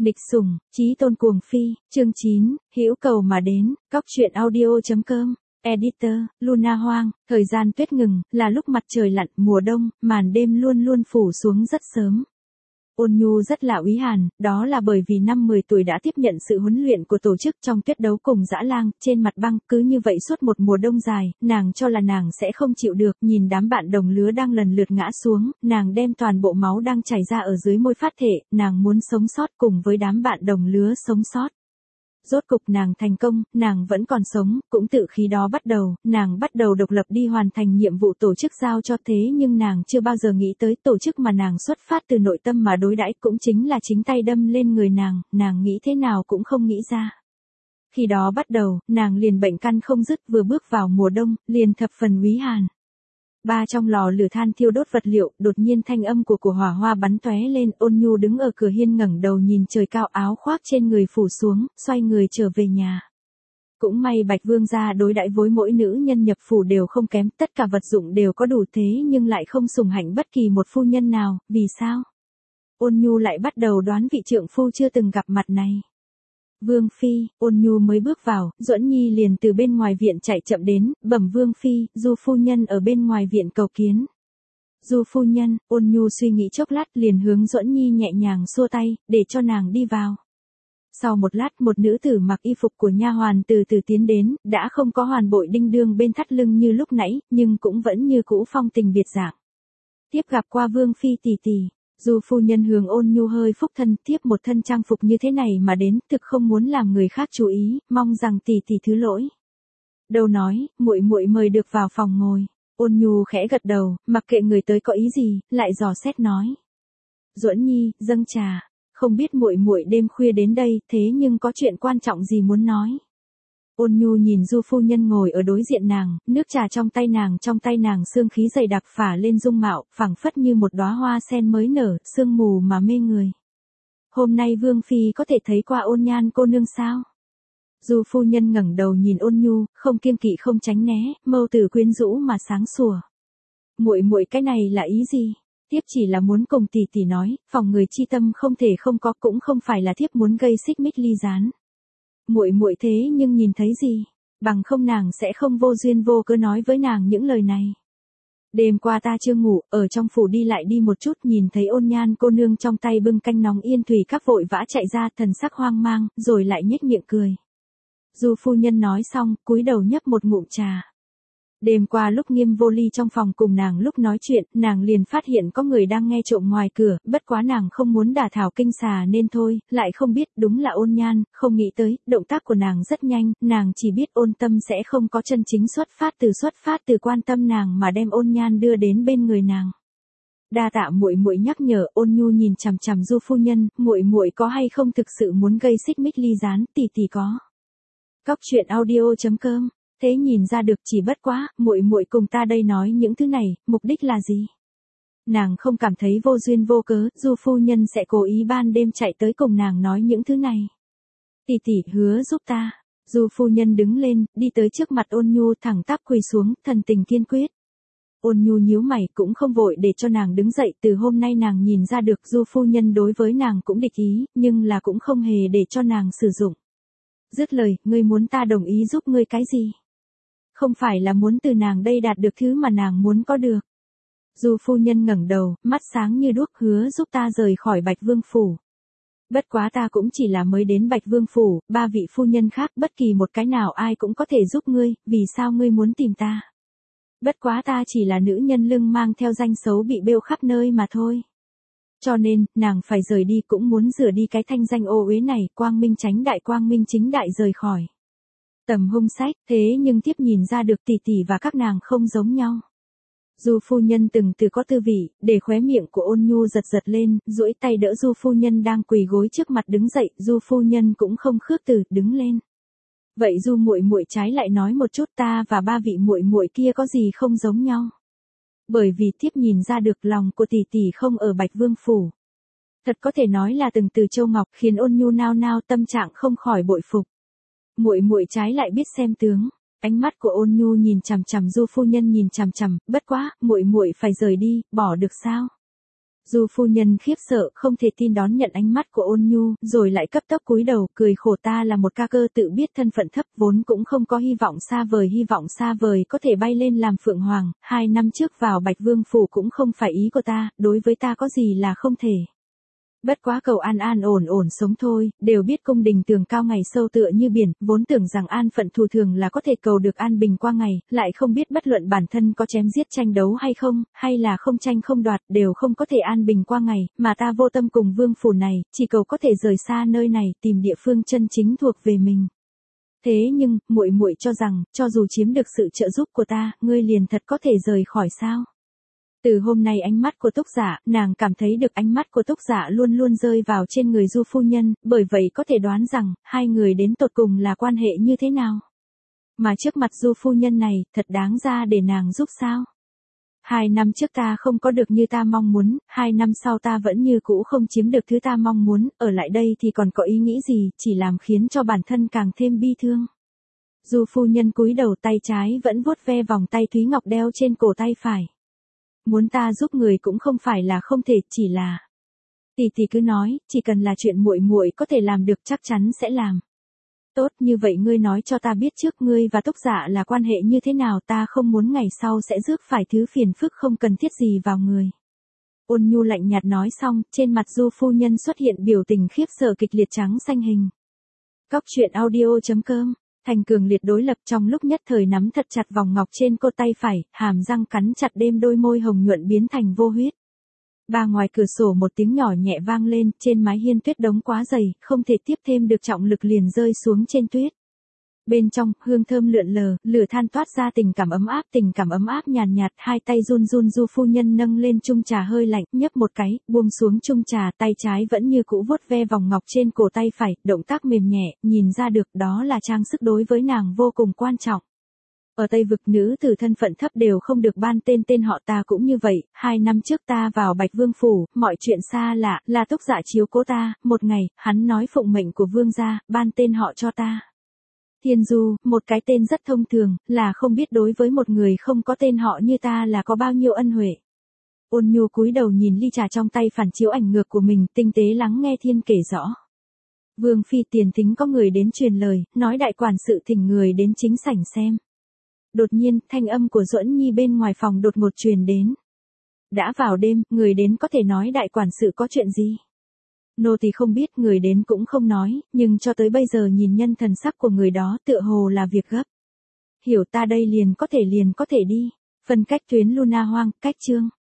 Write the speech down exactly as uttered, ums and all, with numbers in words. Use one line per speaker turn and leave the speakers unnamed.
Nghịch sủng, chí tôn cuồng phi, chương chín, hữu cầu mà đến, cóc truyện audio.com, editor, Luna Hoang, thời gian tuyết ngừng, là lúc mặt trời lặn, mùa đông, màn đêm luôn luôn phủ xuống rất sớm. Ôn Nhu rất là úy hàn, đó là bởi vì năm mười tuổi đã tiếp nhận sự huấn luyện của tổ chức trong tuyết đấu cùng dã lang, trên mặt băng, cứ như vậy suốt một mùa đông dài, nàng cho là nàng sẽ không chịu được, nhìn đám bạn đồng lứa đang lần lượt ngã xuống, nàng đem toàn bộ máu đang chảy ra ở dưới môi phát thể, nàng muốn sống sót cùng với đám bạn đồng lứa sống sót. Rốt cục nàng thành công, nàng vẫn còn sống, cũng tự khi đó bắt đầu, nàng bắt đầu độc lập đi hoàn thành nhiệm vụ tổ chức giao cho, thế nhưng nàng chưa bao giờ nghĩ tới tổ chức mà nàng xuất phát từ nội tâm mà đối đãi cũng chính là chính tay đâm lên người nàng, nàng nghĩ thế nào cũng không nghĩ ra. Khi đó bắt đầu, nàng liền bệnh căn không dứt, vừa bước vào mùa đông, liền thập phần úy hàn. Ba trong lò lửa than thiêu đốt vật liệu, đột nhiên thanh âm của của hỏa hoa bắn tóe lên, Ôn Nhu đứng ở cửa hiên ngẩng đầu nhìn trời cao, áo khoác trên người phủ xuống, xoay người trở về nhà. Cũng may Bạch Vương gia đối đãi với mỗi nữ nhân nhập phủ đều không kém, tất cả vật dụng đều có đủ, thế nhưng lại không sủng hạnh bất kỳ một phu nhân nào, vì sao? Ôn Nhu lại bắt đầu đoán vị trượng phu chưa từng gặp mặt này. Vương phi, Ôn Nhu mới bước vào, Duẫn Nhi liền từ bên ngoài viện chạy chậm đến, bẩm Vương phi, Du phu nhân ở bên ngoài viện cầu kiến. Du phu nhân, Ôn Nhu suy nghĩ chốc lát liền hướng Duẫn Nhi nhẹ nhàng xua tay, để cho nàng đi vào. Sau một lát một nữ tử mặc y phục của nha hoàn từ từ tiến đến, đã không có hoàn bội đinh đương bên thắt lưng như lúc nãy, nhưng cũng vẫn như cũ phong tình biệt dạng. Tiếp gặp qua Vương phi tỷ tỷ. Du phu nhân hướng Ôn Nhu hơi phúc thân, tiếp một thân trang phục như thế này mà đến, thực không muốn làm người khác chú ý, mong rằng tỷ tỷ thứ lỗi. Đâu nói, muội muội mời được vào phòng ngồi. Ôn Nhu khẽ gật đầu, mặc kệ người tới có ý gì, lại dò xét nói. Duẫn Nhi, dâng trà, không biết muội muội đêm khuya đến đây, thế nhưng có chuyện quan trọng gì muốn nói. Ôn Nhu nhìn Du phu nhân ngồi ở đối diện nàng, nước trà trong tay nàng, trong tay nàng sương khí dày đặc phả lên dung mạo, phảng phất như một đóa hoa sen mới nở, sương mù mà mê người. Hôm nay Vương phi có thể thấy qua Ôn Nhan cô nương sao? Du phu nhân ngẩng đầu nhìn Ôn Nhu, không kiêng kỵ không tránh né, mâu tử quyến rũ mà sáng sủa. Muội muội cái này là ý gì? Tiếp chỉ là muốn cùng tỷ tỷ nói, phòng người chi tâm không thể không có, cũng không phải là thiếp muốn gây xích mích ly gián. Muội muội thế nhưng nhìn thấy gì? Bằng không nàng sẽ không vô duyên vô cớ nói với nàng những lời này. Đêm qua ta chưa ngủ, ở trong phủ đi lại đi một chút, nhìn thấy Ôn Nhan cô nương trong tay bưng canh nóng yên thủy các vội vã chạy ra, thần sắc hoang mang, rồi lại nhếch miệng cười. Du phu nhân nói xong, cúi đầu nhấp một ngụm trà. Đêm qua lúc Nghiêm Vô Ly trong phòng cùng nàng lúc nói chuyện, nàng liền phát hiện có người đang nghe trộm ngoài cửa, bất quá nàng không muốn đả thảo kinh xà nên thôi, lại không biết đúng là Ôn Nhan, không nghĩ tới, động tác của nàng rất nhanh, nàng chỉ biết Ôn Tâm sẽ không có chân chính xuất phát từ xuất phát từ quan tâm nàng mà đem Ôn Nhan đưa đến bên người nàng. Đa tạ muội muội nhắc nhở. Ôn Nhu nhìn chằm chằm Du phu nhân, muội muội có hay không thực sự muốn gây xích mích ly gián, tỷ tỷ có. Cóc truyện audio.com. Thế nhìn ra được, chỉ bất quá, muội muội cùng ta đây nói những thứ này, mục đích là gì? Nàng không cảm thấy vô duyên vô cớ, Du phu nhân sẽ cố ý ban đêm chạy tới cùng nàng nói những thứ này. Tỷ tỷ hứa giúp ta. Du phu nhân đứng lên, đi tới trước mặt Ôn Nhu, thẳng tắp quỳ xuống, thần tình kiên quyết. Ôn Nhu nhíu mày, cũng không vội để cho nàng đứng dậy, từ hôm nay nàng nhìn ra được Du phu nhân đối với nàng cũng địch ý, nhưng là cũng không hề để cho nàng sử dụng. Dứt lời, ngươi muốn ta đồng ý giúp ngươi cái gì? Không phải là muốn từ nàng đây đạt được thứ mà nàng muốn có được. Du phu nhân ngẩng đầu, mắt sáng như đuốc, hứa giúp ta rời khỏi Bạch Vương phủ. Bất quá ta cũng chỉ là mới đến Bạch Vương phủ, ba vị phu nhân khác bất kỳ một cái nào ai cũng có thể giúp ngươi, vì sao ngươi muốn tìm ta? Bất quá ta chỉ là nữ nhân lưng mang theo danh xấu bị bêu khắp nơi mà thôi. Cho nên, nàng phải rời đi, cũng muốn rửa đi cái thanh danh ô uế này, quang minh tránh đại quang minh chính đại rời khỏi. Tầm hung sách, thế nhưng tiếp nhìn ra được tỷ tỷ và các nàng không giống nhau. Du phu nhân từng từ có tư vị, để khóe miệng của Ôn Nhu giật giật lên, duỗi tay đỡ Du phu nhân đang quỳ gối trước mặt đứng dậy, Du phu nhân cũng không khước từ, đứng lên. Vậy Du muội muội trái lại nói một chút, ta và ba vị muội muội kia có gì không giống nhau? Bởi vì tiếp nhìn ra được lòng của tỷ tỷ không ở Bạch Vương phủ. Thật có thể nói là từng từ châu ngọc, khiến Ôn Nhu nao nao, tâm trạng không khỏi bội phục. Muội muội trái lại biết xem tướng. Ánh mắt của Ôn Nhu nhìn chằm chằm Du phu nhân nhìn chằm chằm, bất quá, muội muội phải rời đi, bỏ được sao? Du phu nhân khiếp sợ không thể tin đón nhận ánh mắt của Ôn Nhu, rồi lại cấp tốc cúi đầu, cười khổ, ta là một ca cơ tự biết thân phận thấp, vốn cũng không có hy vọng xa vời, hy vọng xa vời có thể bay lên làm phượng hoàng, hai năm trước vào Bạch Vương phủ cũng không phải ý của ta, đối với ta có gì là không thể. Bất quá cầu an an ổn ổn sống thôi, đều biết cung đình tường cao ngày sâu tựa như biển, vốn tưởng rằng an phận thù thường là có thể cầu được an bình qua ngày, lại không biết bất luận bản thân có chém giết tranh đấu hay không, hay là không tranh không đoạt, đều không có thể an bình qua ngày, mà ta vô tâm cùng vương phủ này, chỉ cầu có thể rời xa nơi này, tìm địa phương chân chính thuộc về mình. Thế nhưng, muội muội cho rằng, cho dù chiếm được sự trợ giúp của ta, ngươi liền thật có thể rời khỏi sao? Từ hôm nay ánh mắt của Túc Giả, nàng cảm thấy được ánh mắt của Túc Giả luôn luôn rơi vào trên người Du phu nhân, bởi vậy có thể đoán rằng, hai người đến tột cùng là quan hệ như thế nào. Mà trước mặt Du phu nhân này, thật đáng ra để nàng giúp sao? Hai năm trước ta không có được như ta mong muốn, hai năm sau ta vẫn như cũ không chiếm được thứ ta mong muốn, ở lại đây thì còn có ý nghĩ gì, chỉ làm khiến cho bản thân càng thêm bi thương. Du phu nhân cúi đầu, tay trái vẫn vuốt ve vòng tay Thúy Ngọc đeo trên cổ tay phải. Muốn ta giúp người cũng không phải là không thể, chỉ là tỷ tỷ cứ nói, chỉ cần là chuyện muội muội có thể làm được chắc chắn sẽ làm. Tốt, như vậy ngươi nói cho ta biết trước ngươi và Túc Dạ là quan hệ như thế nào, ta không muốn ngày sau sẽ rước phải thứ phiền phức không cần thiết gì vào người. Ôn Nhu lạnh nhạt nói xong, trên mặt Du phu nhân xuất hiện biểu tình khiếp sợ kịch liệt trắng xanh hình. Cóc truyện audio chấm com. Thành cường liệt đối lập trong lúc nhất thời nắm thật chặt vòng ngọc trên cô tay phải, hàm răng cắn chặt đêm đôi môi hồng nhuận biến thành vô huyết. Ba ngoài cửa sổ một tiếng nhỏ nhẹ vang lên, trên mái hiên tuyết đống quá dày, không thể tiếp thêm được trọng lực liền rơi xuống trên tuyết. Bên trong, hương thơm lượn lờ, lửa than toát ra tình cảm ấm áp, tình cảm ấm áp nhàn nhạt, nhạt, hai tay run run Du phu nhân nâng lên chung trà hơi lạnh, nhấp một cái, buông xuống chung trà, tay trái vẫn như cũ vuốt ve vòng ngọc trên cổ tay phải, động tác mềm nhẹ, nhìn ra được đó là trang sức đối với nàng vô cùng quan trọng. Ở Tây vực nữ tử thân phận thấp đều không được ban tên, tên họ ta cũng như vậy, hai năm trước ta vào Bạch Vương phủ, mọi chuyện xa lạ, là Túc Dạ chiếu cố ta, một ngày, hắn nói phụng mệnh của vương gia, ban tên họ cho ta. Thiên Du, một cái tên rất thông thường, là không biết đối với một người không có tên họ như ta là có bao nhiêu ân huệ. Ôn Nhu cúi đầu nhìn ly trà trong tay phản chiếu ảnh ngược của mình, tinh tế lắng nghe Thiên kể rõ. Vương phi tiền thính có người đến truyền lời, nói đại quản sự thỉnh người đến chính sảnh xem. Đột nhiên, thanh âm của Duẫn Nhi bên ngoài phòng đột ngột truyền đến. Đã vào đêm, người đến có thể nói đại quản sự có chuyện gì? Nô tỳ không biết, người đến cũng không nói, nhưng cho tới bây giờ nhìn nhân thần sắc của người đó tựa hồ là việc gấp. Hiểu ta đây liền có thể liền có thể đi. Phân cách tuyến Luna Hoang, cách chương.